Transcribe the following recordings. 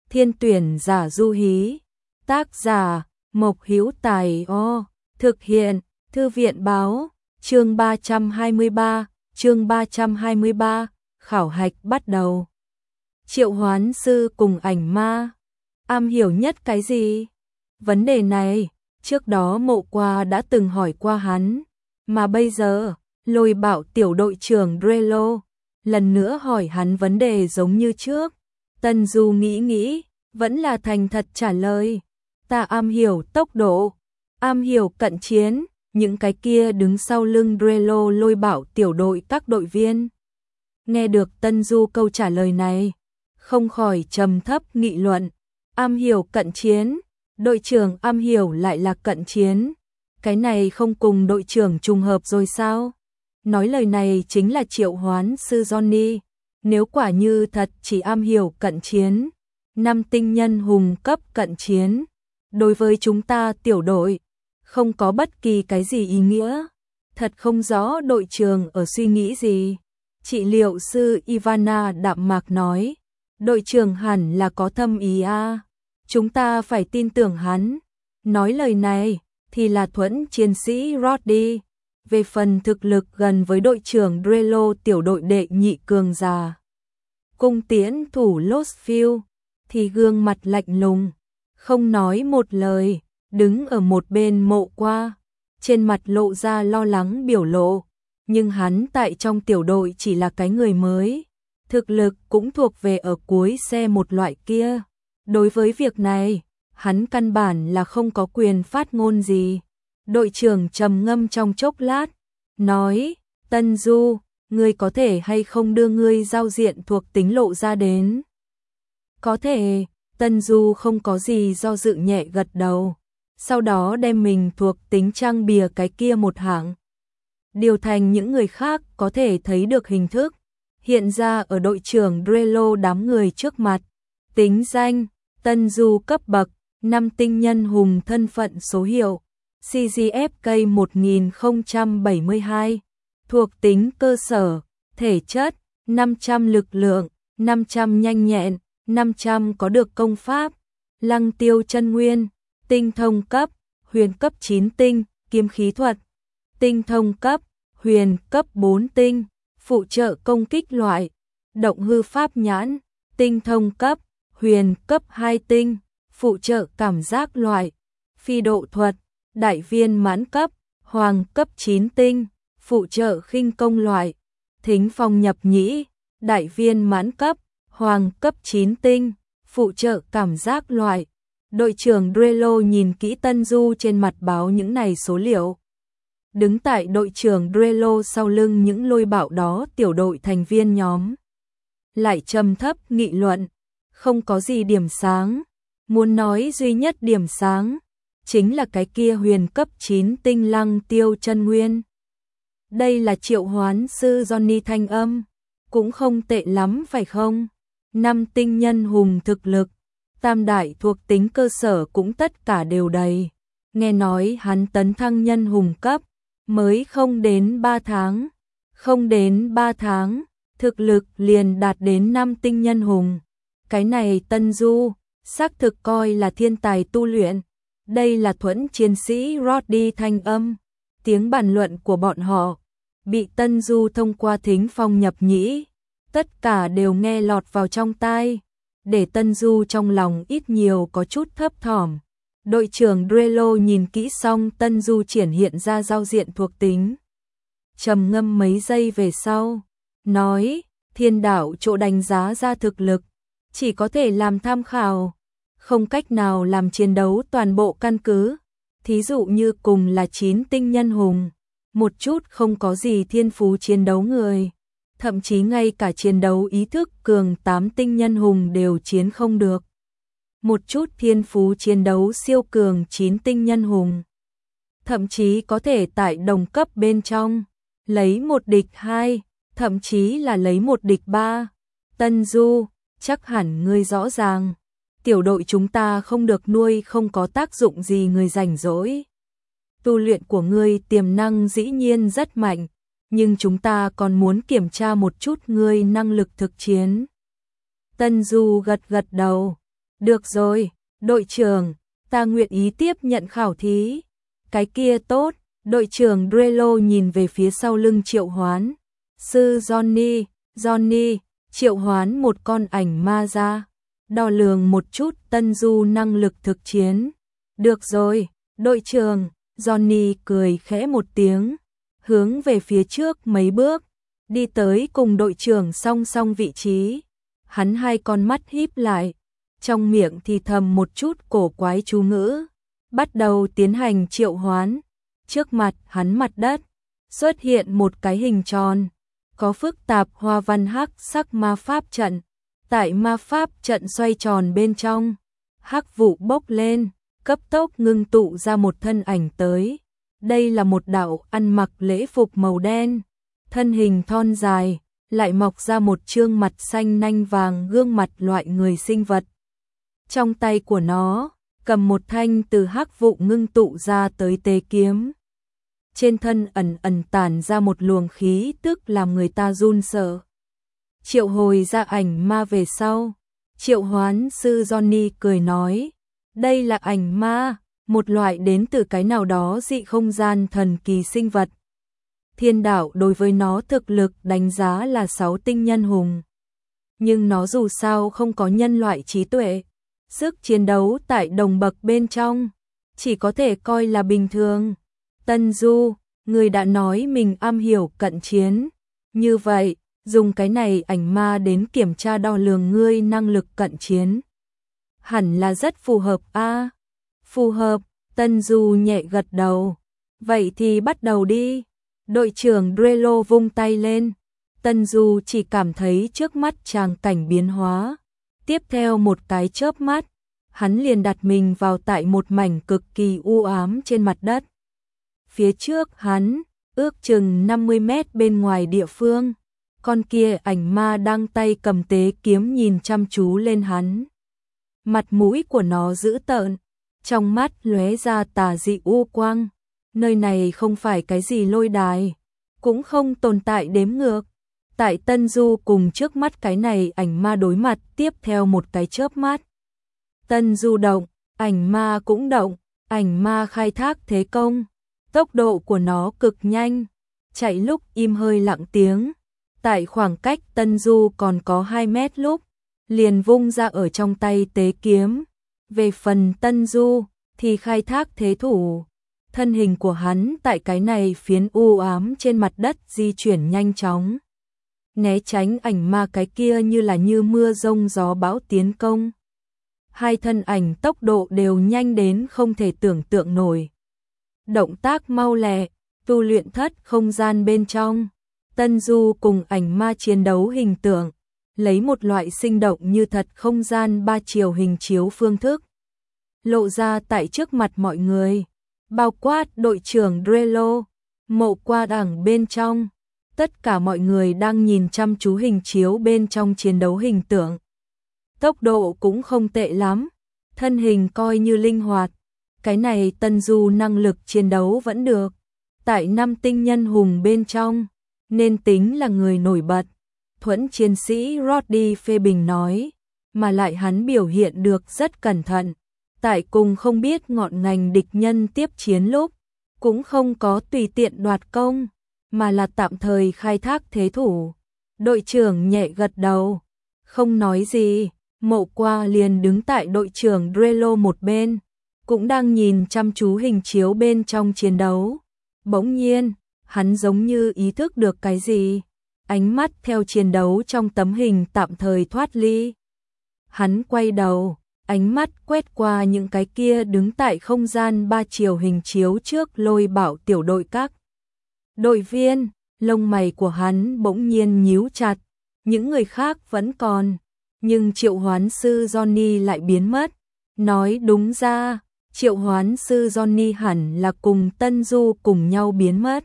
Thiên tuyển giả Du Hí. Tác giả Mộc Hữu Tài. Thực hiện Thư viện báo. Chương 323, khảo hạch bắt đầu. Triệu Hoán sư cùng ảnh ma, am hiểu nhất cái gì? Vấn đề này, trước đó Mộ Qua đã từng hỏi qua hắn, mà bây giờ, Lôi Bạo tiểu đội trưởng Drelo lần nữa hỏi hắn vấn đề giống như trước. Tân Du nghĩ, vẫn là thành thật trả lời. Ta am hiểu tốc độ, am hiểu cận chiến. Những cái kia đứng sau lưng Drelo Lôi Bạo tiểu đội các đội viên. Nghe được Tân Du câu trả lời này, không khỏi trầm thấp nghị luận. Am hiểu cận chiến, đội trưởng am hiểu lại là cận chiến. Cái này không cùng đội trưởng trùng hợp rồi sao? Nói lời này chính là Triệu Hoán sư Johnny. Nếu quả như thật chỉ am hiểu cận chiến, 5 tinh nhân hùng cấp cận chiến, đối với chúng ta tiểu đội không có bất kỳ cái gì ý nghĩa. Thật không rõ đội trưởng ở suy nghĩ gì. Trị liệu sư Ivana đạm mạc nói, đội trưởng hẳn là có thâm ý a. Chúng ta phải tin tưởng hắn. Nói lời này thì là thuẫn chiến sĩ Roddy. Về phần thực lực gần với đội trưởng Drelo tiểu đội đệ nhị cường giả, cung tiễn thủ Lostfield thì gương mặt lạnh lùng, không nói một lời, đứng ở một bên Mộ Qua, trên mặt lộ ra lo lắng biểu lộ. Nhưng hắn tại trong tiểu đội chỉ là cái người mới, thực lực cũng thuộc về ở cuối xe một loại kia. Đối với việc này, hắn căn bản là không có quyền phát ngôn gì. Đội trưởng trầm ngâm trong chốc lát, nói, Tân Du, ngươi có thể hay không đưa ngươi giao diện thuộc tính lộ ra đến? Có thể. Tân Du không có gì do dự nhẹ gật đầu, sau đó đem mình thuộc tính trang bìa cái kia một hạng điều thành những người khác có thể thấy được hình thức, hiện ra ở đội trưởng Drelo đám người trước mặt. Tính danh, Tân Du cấp bậc, 5 tinh nhân hùng thân phận số hiệu, CGFK 1072, thuộc tính cơ sở, thể chất, 500 lực lượng, 500 nhanh nhẹn, 500 có được công pháp, lăng tiêu chân nguyên, tinh thông cấp, huyền cấp 9 tinh, kiếm khí thuật, tinh thông cấp, huyền cấp 4 tinh, phụ trợ công kích loại, động hư pháp nhãn, tinh thông cấp, huyền cấp 2 tinh, phụ trợ cảm giác loại, phi độ thuật, đại viên mãn cấp, hoàng cấp 9 tinh, phụ trợ khinh công loại, thính phong nhập nhĩ, đại viên mãn cấp, hoàng cấp 9 tinh, phụ trợ cảm giác loại. Đội trưởng Drelo nhìn kỹ Tân Du trên mặt báo những này số liệu. Đứng tại đội trưởng Drelo sau lưng những Lôi Bạo đó tiểu đội thành viên nhóm lại trầm thấp nghị luận, không có gì điểm sáng. Muốn nói duy nhất điểm sáng chính là cái kia huyền cấp 9 tinh lăng tiêu chân nguyên. Đây là Triệu Hoán sư Johnny thanh âm, cũng không tệ lắm phải không? 5 tinh nhân hùng thực lực, tam đại thuộc tính cơ sở cũng tất cả đều đầy. Nghe nói hắn tấn thăng nhân hùng cấp mới không đến 3 tháng. Không đến 3 tháng, thực lực liền đạt đến 5 tinh nhân hùng. Cái này Tân Du xác thực coi là thiên tài tu luyện. Đây là thuẫn chiến sĩ Roddy thanh âm. Tiếng bàn luận của bọn họ bị Tân Du thông qua thính phong nhập nhĩ, tất cả đều nghe lọt vào trong tai, để Tân Du trong lòng ít nhiều có chút thấp thỏm. Đội trưởng Drelo nhìn kỹ xong Tân Du triển hiện ra giao diện thuộc tính, trầm ngâm mấy giây về sau, nói, thiên đạo chỗ đánh giá ra thực lực, chỉ có thể làm tham khảo, không cách nào làm chiến đấu toàn bộ căn cứ. Thí dụ như cùng là 9 tinh nhân hùng, một chút không có gì thiên phú chiến đấu người, thậm chí ngay cả chiến đấu ý thức cường 8 tinh nhân hùng đều chiến không được. Một chút thiên phú chiến đấu siêu cường 9 tinh nhân hùng, thậm chí có thể tại đồng cấp bên trong lấy một địch 2, thậm chí là lấy một địch 3. Tân Du, chắc hẳn ngươi rõ ràng, tiểu đội chúng ta không được nuôi không có tác dụng gì người rảnh rỗi. Tu luyện của ngươi tiềm năng dĩ nhiên rất mạnh, nhưng chúng ta còn muốn kiểm tra một chút ngươi năng lực thực chiến. Tân Du gật gật đầu, Được rồi, đội trưởng, ta nguyện ý tiếp nhận khảo thí. Cái kia tốt, đội trưởng Drello nhìn về phía sau lưng Triệu Hoán. Sư Johnny, Triệu Hoán một con ảnh ma ra, đo lường một chút Tân Du năng lực thực chiến. Được rồi, đội trưởng, Johnny cười khẽ một tiếng, hướng về phía trước mấy bước, đi tới cùng đội trưởng song song vị trí. Hắn hai con mắt híp lại, trong miệng thì thầm một chút cổ quái chú ngữ, bắt đầu tiến hành triệu hoán. Trước mặt hắn mặt đất xuất hiện một cái hình tròn, có phức tạp hoa văn hắc sắc ma pháp trận. Tại ma pháp trận xoay tròn bên trong, hắc vụ bốc lên, cấp tốc ngưng tụ ra một thân ảnh tới. Đây là một đạo ăn mặc lễ phục màu đen, thân hình thon dài, lại mọc ra một trương mặt xanh nanh vàng gương mặt loại người sinh vật. Trong tay của nó, cầm một thanh từ hắc vụ ngưng tụ ra tới tế kiếm. Trên thân ẩn ẩn tản ra một luồng khí tức làm người ta run sợ. Triệu hồi ra ảnh ma về sau, triệu hoán sư Johnny cười nói, đây là ảnh ma, một loại đến từ cái nào đó dị không gian thần kỳ sinh vật. Thiên đạo đối với nó thực lực đánh giá là 6 tinh nhân hùng. Nhưng nó dù sao không có nhân loại trí tuệ, sức chiến đấu tại đồng bậc bên trong, chỉ có thể coi là bình thường. Tân Du, người đã nói mình am hiểu cận chiến, như vậy, dùng cái này ảnh ma đến kiểm tra đo lường ngươi năng lực cận chiến. Hẳn là rất phù hợp a. Phù hợp, Tân Du nhẹ gật đầu. Vậy thì bắt đầu đi. Đội trưởng Drello vung tay lên. Tân Du chỉ cảm thấy trước mắt tràng cảnh biến hóa. Tiếp theo một cái chớp mắt, hắn liền đặt mình vào tại một mảnh cực kỳ u ám trên mặt đất. Phía trước hắn, ước chừng 50 mét bên ngoài địa phương, con kia ảnh ma đang tay cầm tế kiếm nhìn chăm chú lên hắn. Mặt mũi của nó dữ tợn, trong mắt lóe ra tà dị u quang. Nơi này không phải cái gì lôi đài, cũng không tồn tại đếm ngược. Tại Tân Du cùng trước mắt cái này ảnh ma đối mặt tiếp theo một cái chớp mắt. Tân Du động, ảnh ma cũng động, ảnh ma khai thác thế công. Tốc độ của nó cực nhanh, chạy lúc im hơi lặng tiếng. Tại khoảng cách Tân Du còn có 2 mét lúc, liền vung ra ở trong tay tế kiếm. Về phần Tân Du thì khai thác thế thủ. Thân hình của hắn tại cái này phiến u ám trên mặt đất di chuyển nhanh chóng, né tránh ảnh ma cái kia như mưa rông gió bão tiến công. Hai thân ảnh tốc độ đều nhanh đến không thể tưởng tượng nổi. Động tác mau lẹ, tu luyện thất không gian bên trong. Tân Du cùng ảnh ma chiến đấu hình tượng, lấy một loại sinh động như thật không gian 3 chiều hình chiếu phương thức, lộ ra tại trước mặt mọi người, bao quát đội trưởng Drello, Mộ Qua Đẳng bên trong. Tất cả mọi người đang nhìn chăm chú hình chiếu bên trong chiến đấu hình tượng. Tốc độ cũng không tệ lắm, thân hình coi như linh hoạt. Cái này Tân Du năng lực chiến đấu vẫn được. Tại 5 tinh nhân hùng bên trong, nên tính là người nổi bật. Thuẫn chiến sĩ Roddy phê bình nói, mà lại hắn biểu hiện được rất cẩn thận. Tại cùng không biết ngọn ngành địch nhân tiếp chiến lúc, cũng không có tùy tiện đoạt công, mà là tạm thời khai thác thế thủ. Đội trưởng nhẹ gật đầu, không nói gì. Mộ Qua liền đứng tại đội trưởng Drello một bên, cũng đang nhìn chăm chú hình chiếu bên trong chiến đấu. Bỗng nhiên, hắn giống như ý thức được cái gì, ánh mắt theo chiến đấu trong tấm hình tạm thời thoát ly. Hắn quay đầu, ánh mắt quét qua những cái kia đứng tại không gian 3 chiều hình chiếu trước Lôi Bảo tiểu đội các đội viên, lông mày của hắn bỗng nhiên nhíu chặt. Những người khác vẫn còn, nhưng triệu hoán sư Johnny lại biến mất. Nói đúng ra, triệu hoán sư Johnny hẳn là cùng Tân Du cùng nhau biến mất.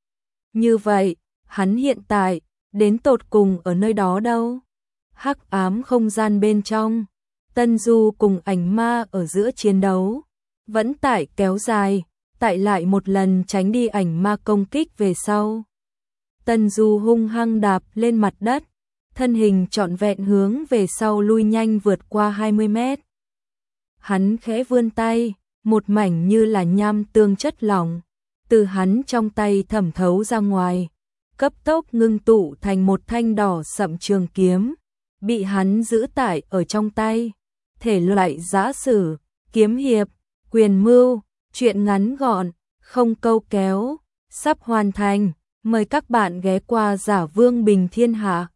Như vậy, hắn hiện tại, đến tột cùng ở nơi đó đâu? Hắc ám không gian bên trong, Tân Du cùng ảnh ma ở giữa chiến đấu, vẫn tại kéo dài, tại lại một lần tránh đi ảnh ma công kích về sau. Tân Du hung hăng đạp lên mặt đất, thân hình trọn vẹn hướng về sau lui nhanh vượt qua 20 mét. Hắn khẽ vươn tay, một mảnh như là nham tương chất lỏng, từ hắn trong tay thẩm thấu ra ngoài, cấp tốc ngưng tụ thành một thanh đỏ sậm trường kiếm, bị hắn giữ tải ở trong tay. Thể loại giã sử, kiếm hiệp, quyền mưu, truyện ngắn gọn, không câu kéo, sắp hoàn thành. Mời các bạn ghé qua Giả Vương Bình Thiên Hạ.